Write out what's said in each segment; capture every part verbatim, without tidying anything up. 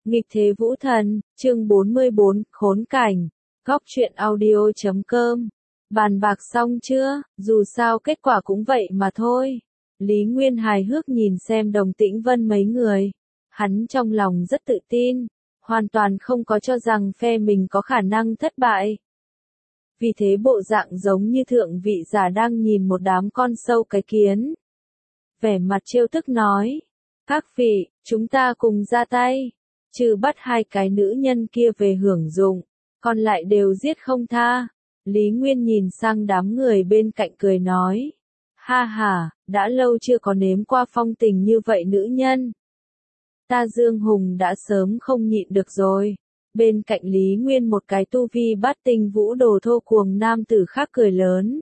Nghịch thế vũ thần, chương bốn mươi bốn, khốn cảnh. Góc truyện audio chấm com. Bàn bạc xong chưa, dù sao kết quả cũng vậy mà thôi. Lý Nguyên hài hước nhìn xem Đồng Tĩnh Vân mấy người. Hắn trong lòng rất tự tin, hoàn toàn không có cho rằng phe mình có khả năng thất bại. Vì thế bộ dạng giống như thượng vị giả đang nhìn một đám con sâu cái kiến. Vẻ mặt trêu tức nói, các vị, chúng ta cùng ra tay. Trừ bắt hai cái nữ nhân kia về hưởng dụng, còn lại đều giết không tha. Lý Nguyên nhìn sang đám người bên cạnh cười nói, ha ha, đã lâu chưa có nếm qua phong tình như vậy nữ nhân. Ta Dương Hùng đã sớm không nhịn được rồi. Bên cạnh Lý Nguyên một cái tu vi bát tinh vũ đồ thô cuồng nam tử khác cười lớn.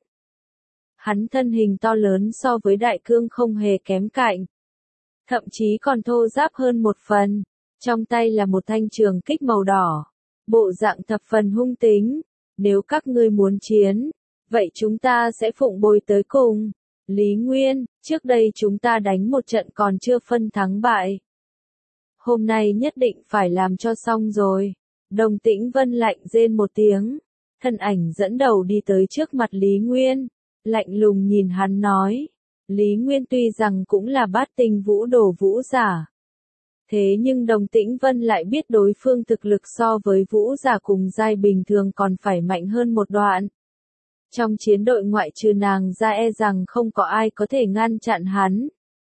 Hắn thân hình to lớn so với đại cương không hề kém cạnh. Thậm chí còn thô ráp hơn một phần. Trong tay là một thanh trường kích màu đỏ. Bộ dạng thập phần hung tính. Nếu các ngươi muốn chiến, vậy chúng ta sẽ phụng bồi tới cùng. Lý Nguyên, trước đây chúng ta đánh một trận còn chưa phân thắng bại. Hôm nay nhất định phải làm cho xong rồi. Đồng Tĩnh Vân lạnh rên một tiếng. Thân ảnh dẫn đầu đi tới trước mặt Lý Nguyên. Lạnh lùng nhìn hắn nói. Lý Nguyên tuy rằng cũng là bát tinh vũ đồ vũ giả. Thế nhưng Đồng Tĩnh Vân lại biết đối phương thực lực so với vũ giả cùng giai bình thường còn phải mạnh hơn một đoạn. Trong chiến đội ngoại trừ nàng ra e rằng không có ai có thể ngăn chặn hắn.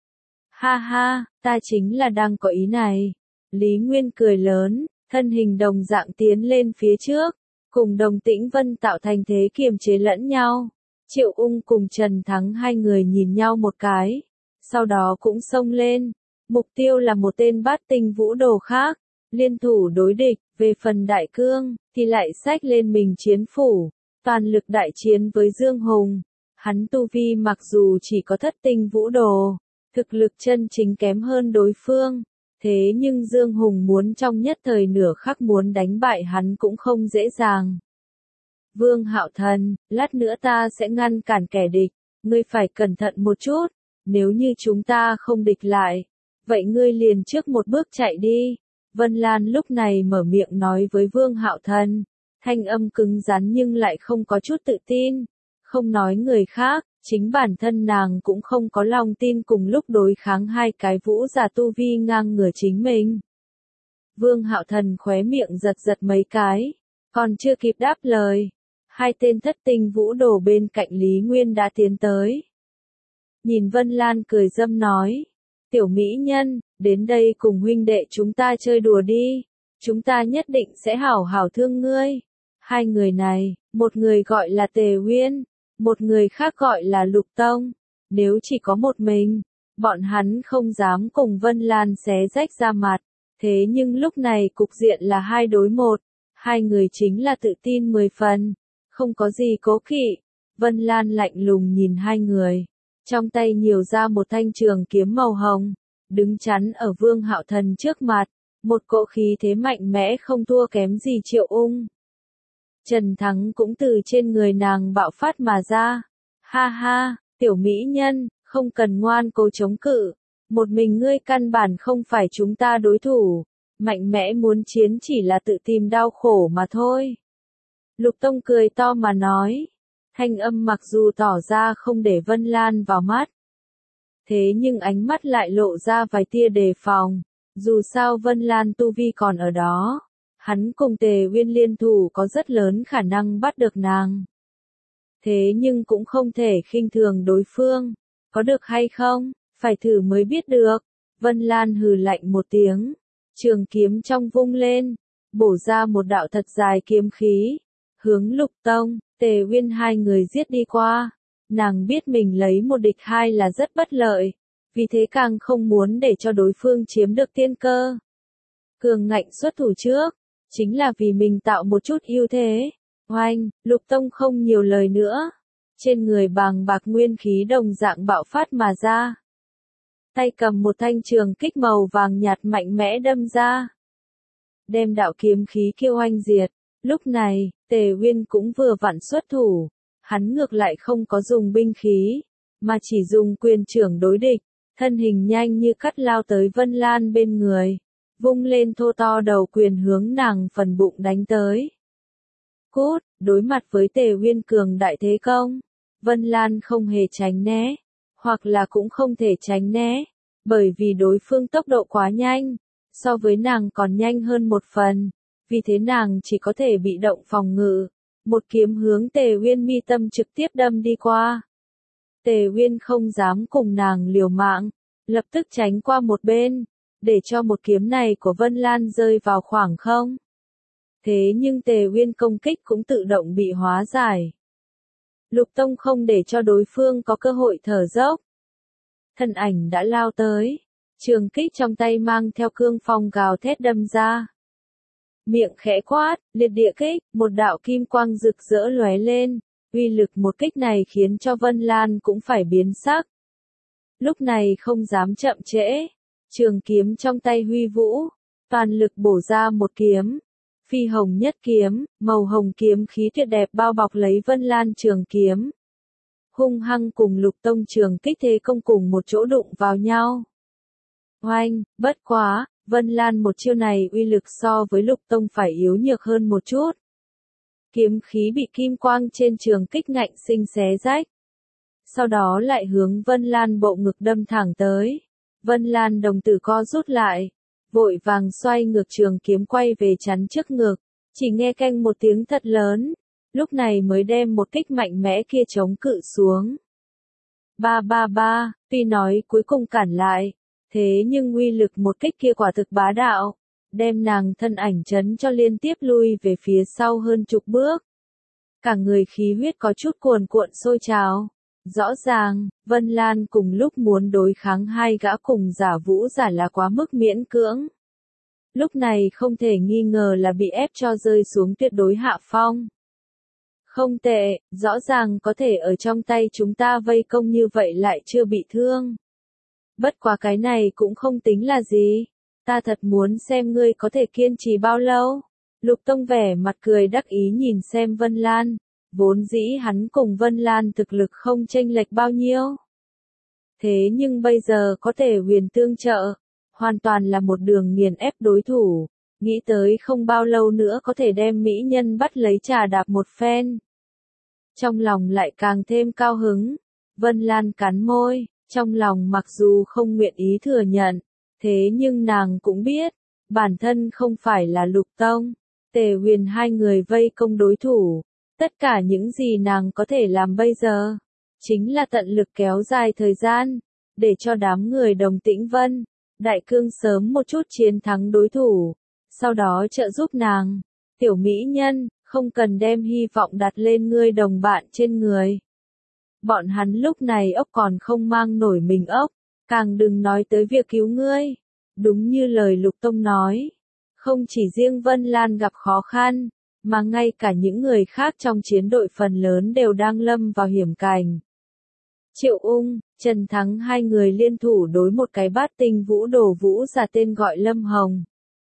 Ha ha, ta chính là đang có ý này. Lý Nguyên cười lớn, thân hình đồng dạng tiến lên phía trước, cùng Đồng Tĩnh Vân tạo thành thế kiềm chế lẫn nhau. Triệu Ung cùng Trần Thắng hai người nhìn nhau một cái, sau đó cũng xông lên. Mục tiêu là một tên bát tinh vũ đồ khác, liên thủ đối địch. Về phần đại cương, thì lại xách lên mình chiến phủ, toàn lực đại chiến với Dương Hùng. Hắn tu vi mặc dù chỉ có thất tinh vũ đồ, thực lực chân chính kém hơn đối phương. Thế nhưng Dương Hùng muốn trong nhất thời nửa khắc muốn đánh bại hắn cũng không dễ dàng. Vương Hạo Thần, lát nữa ta sẽ ngăn cản kẻ địch, ngươi phải cẩn thận một chút, nếu như chúng ta không địch lại. Vậy ngươi liền trước một bước chạy đi. Vân Lan lúc này mở miệng nói với Vương Hạo Thần. Thanh âm cứng rắn nhưng lại không có chút tự tin. Không nói người khác, chính bản thân nàng cũng không có lòng tin cùng lúc đối kháng hai cái vũ giả tu vi ngang ngửa chính mình. Vương Hạo Thần khóe miệng giật giật mấy cái. Còn chưa kịp đáp lời. Hai tên thất tinh vũ đồ bên cạnh Lý Nguyên đã tiến tới. Nhìn Vân Lan cười dâm nói. Tiểu mỹ nhân, đến đây cùng huynh đệ chúng ta chơi đùa đi. Chúng ta nhất định sẽ hảo hảo thương ngươi. Hai người này, một người gọi là Tề Uyên, một người khác gọi là Lục Tông. Nếu chỉ có một mình, bọn hắn không dám cùng Vân Lan xé rách ra mặt. Thế nhưng lúc này cục diện là hai đối một. Hai người chính là tự tin mười phần. Không có gì cố kỵ. Vân Lan lạnh lùng nhìn hai người. Trong tay nhiều ra một thanh trường kiếm màu hồng, đứng chắn ở Vương Hạo Thần trước mặt, một cỗ khí thế mạnh mẽ không thua kém gì Triệu Ung. Trần Thắng cũng từ trên người nàng bạo phát mà ra. Ha ha, tiểu mỹ nhân, không cần ngoan cố chống cự, một mình ngươi căn bản không phải chúng ta đối thủ, mạnh mẽ muốn chiến chỉ là tự tìm đau khổ mà thôi. Lục Tông cười to mà nói. Thanh âm mặc dù tỏ ra không để Vân Lan vào mắt. Thế nhưng ánh mắt lại lộ ra vài tia đề phòng. Dù sao Vân Lan tu vi còn ở đó. Hắn cùng Tề Uyên liên thủ có rất lớn khả năng bắt được nàng. Thế nhưng cũng không thể khinh thường đối phương. Có được hay không? Phải thử mới biết được. Vân Lan hừ lạnh một tiếng. Trường kiếm trong vung lên. Bổ ra một đạo thật dài kiếm khí. Hướng Lục Tông, Tề Uyên hai người giết đi qua. Nàng biết mình lấy một địch hai là rất bất lợi. Vì thế càng không muốn để cho đối phương chiếm được tiên cơ. Cường ngạnh xuất thủ trước. Chính là vì mình tạo một chút ưu thế. Oanh, Lục Tông không nhiều lời nữa. Trên người bàng bạc nguyên khí đồng dạng bạo phát mà ra. Tay cầm một thanh trường kích màu vàng nhạt mạnh mẽ đâm ra. Đem đạo kiếm khí kia oanh diệt. Lúc này, Tề Uyên cũng vừa vặn xuất thủ. Hắn ngược lại không có dùng binh khí, mà chỉ dùng quyền trưởng đối địch. Thân hình nhanh như cắt lao tới Vân Lan bên người. vung lên thô to đầu quyền hướng nàng phần bụng đánh tới. Cút, đối mặt với Tề Uyên cường đại thế công, Vân Lan không hề tránh né, hoặc là cũng không thể tránh né, bởi vì đối phương tốc độ quá nhanh, so với nàng còn nhanh hơn một phần, vì thế nàng chỉ có thể bị động phòng ngự, một kiếm hướng Tề Uyên mi tâm trực tiếp đâm đi qua. Tề Uyên không dám cùng nàng liều mạng, lập tức tránh qua một bên, để cho một kiếm này của Vân Lan rơi vào khoảng không. Thế nhưng Tề Uyên công kích cũng tự động bị hóa giải. Lục Tông không để cho đối phương có cơ hội thở dốc. Thân ảnh đã lao tới, trường kích trong tay mang theo cương phong gào thét đâm ra. Miệng khẽ quát, liệt địa kích, một đạo kim quang rực rỡ lóe lên, uy lực một kích này khiến cho Vân Lan cũng phải biến sắc. Lúc này không dám chậm trễ, trường kiếm trong tay huy vũ, toàn lực bổ ra một kiếm. Phi hồng nhất kiếm, màu hồng kiếm khí tuyệt đẹp bao bọc lấy Vân Lan trường kiếm. Hung hăng cùng Lục Tông trường kích thế công cùng một chỗ đụng vào nhau. Oanh, bất quá, Vân Lan một chiêu này uy lực so với Lục Tông phải yếu nhược hơn một chút. Kiếm khí bị kim quang trên trường kích ngạnh sinh xé rách. Sau đó lại hướng Vân Lan bộ ngực đâm thẳng tới. Vân Lan đồng tử co rút lại, vội vàng xoay ngược trường kiếm quay về chắn trước ngực, chỉ nghe canh một tiếng thật lớn, lúc này mới đem một kích mạnh mẽ kia chống cự xuống. Ba ba ba, tuy nói cuối cùng cản lại, thế nhưng uy lực một kích kia quả thực bá đạo, đem nàng thân ảnh chấn cho liên tiếp lui về phía sau hơn chục bước. Cả người khí huyết có chút cuồn cuộn sôi trào. Rõ ràng, Vân Lan cùng lúc muốn đối kháng hai gã cùng giả vũ giả là quá mức miễn cưỡng. Lúc này không thể nghi ngờ là bị ép cho rơi xuống tuyệt đối hạ phong. Không tệ, rõ ràng có thể ở trong tay chúng ta vây công như vậy lại chưa bị thương. Bất quá cái này cũng không tính là gì. Ta thật muốn xem ngươi có thể kiên trì bao lâu. Lục Tông vẻ mặt cười đắc ý nhìn xem Vân Lan. Vốn dĩ hắn cùng Vân Lan thực lực không chênh lệch bao nhiêu. Thế nhưng bây giờ có thể huyền tương trợ, hoàn toàn là một đường nghiền ép đối thủ, nghĩ tới không bao lâu nữa có thể đem mỹ nhân bắt lấy trà đạp một phen. Trong lòng lại càng thêm cao hứng, Vân Lan cắn môi, trong lòng mặc dù không nguyện ý thừa nhận, thế nhưng nàng cũng biết, bản thân không phải là Lục Tông, Tề Huyền hai người vây công đối thủ. Tất cả những gì nàng có thể làm bây giờ, chính là tận lực kéo dài thời gian, để cho đám người Đồng Tĩnh Vân, Đại Cương sớm một chút chiến thắng đối thủ, sau đó trợ giúp nàng. Tiểu mỹ nhân, không cần đem hy vọng đặt lên ngươi đồng bạn trên người. Bọn hắn lúc này ốc còn không mang nổi mình ốc, càng đừng nói tới việc cứu ngươi. Đúng như lời Lục Tông nói, không chỉ riêng Vân Lan gặp khó khăn, mà ngay cả những người khác trong chiến đội phần lớn đều đang lâm vào hiểm cảnh. Triệu Ung, Trần Thắng hai người liên thủ đối một cái bát tinh vũ đồ vũ giả tên gọi Lâm Hồng.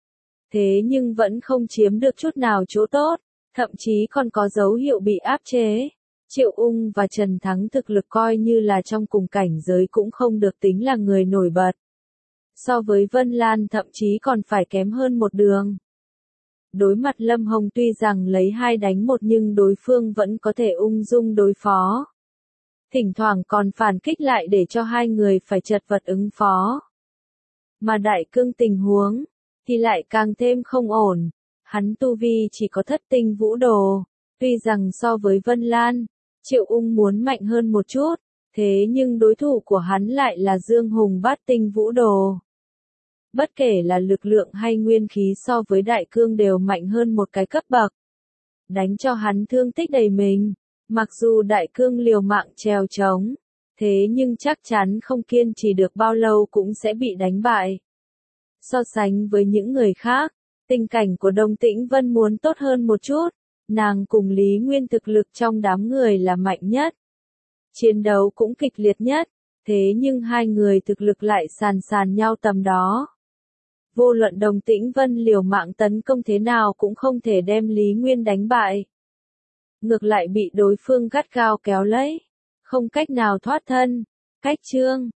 Thế nhưng vẫn không chiếm được chút nào chỗ tốt, thậm chí còn có dấu hiệu bị áp chế. Triệu Ung và Trần Thắng thực lực coi như là trong cùng cảnh giới cũng không được tính là người nổi bật. So với Vân Lan thậm chí còn phải kém hơn một đường. Đối mặt Lâm Hồng tuy rằng lấy hai đánh một nhưng đối phương vẫn có thể ung dung đối phó. Thỉnh thoảng còn phản kích lại để cho hai người phải chật vật ứng phó. Mà Đại Cương tình huống, thì lại càng thêm không ổn. Hắn tu vi chỉ có thất tinh vũ đồ. Tuy rằng so với Vân Lan, Triệu Ung muốn mạnh hơn một chút, thế nhưng đối thủ của hắn lại là Dương Hùng bát tinh vũ đồ. Bất kể là lực lượng hay nguyên khí so với Đại Cương đều mạnh hơn một cái cấp bậc. Đánh cho hắn thương tích đầy mình, mặc dù Đại Cương liều mạng trèo trống, thế nhưng chắc chắn không kiên trì được bao lâu cũng sẽ bị đánh bại. So sánh với những người khác, tình cảnh của Đồng Tĩnh Vân muốn tốt hơn một chút, nàng cùng Lý Nguyên thực lực trong đám người là mạnh nhất. Chiến đấu cũng kịch liệt nhất, thế nhưng hai người thực lực lại sàn sàn nhau tầm đó. Vô luận Đồng Tĩnh Vân liều mạng tấn công thế nào cũng không thể đem Lý Nguyên đánh bại. Ngược lại bị đối phương gắt gao kéo lấy, không cách nào thoát thân. Cách chương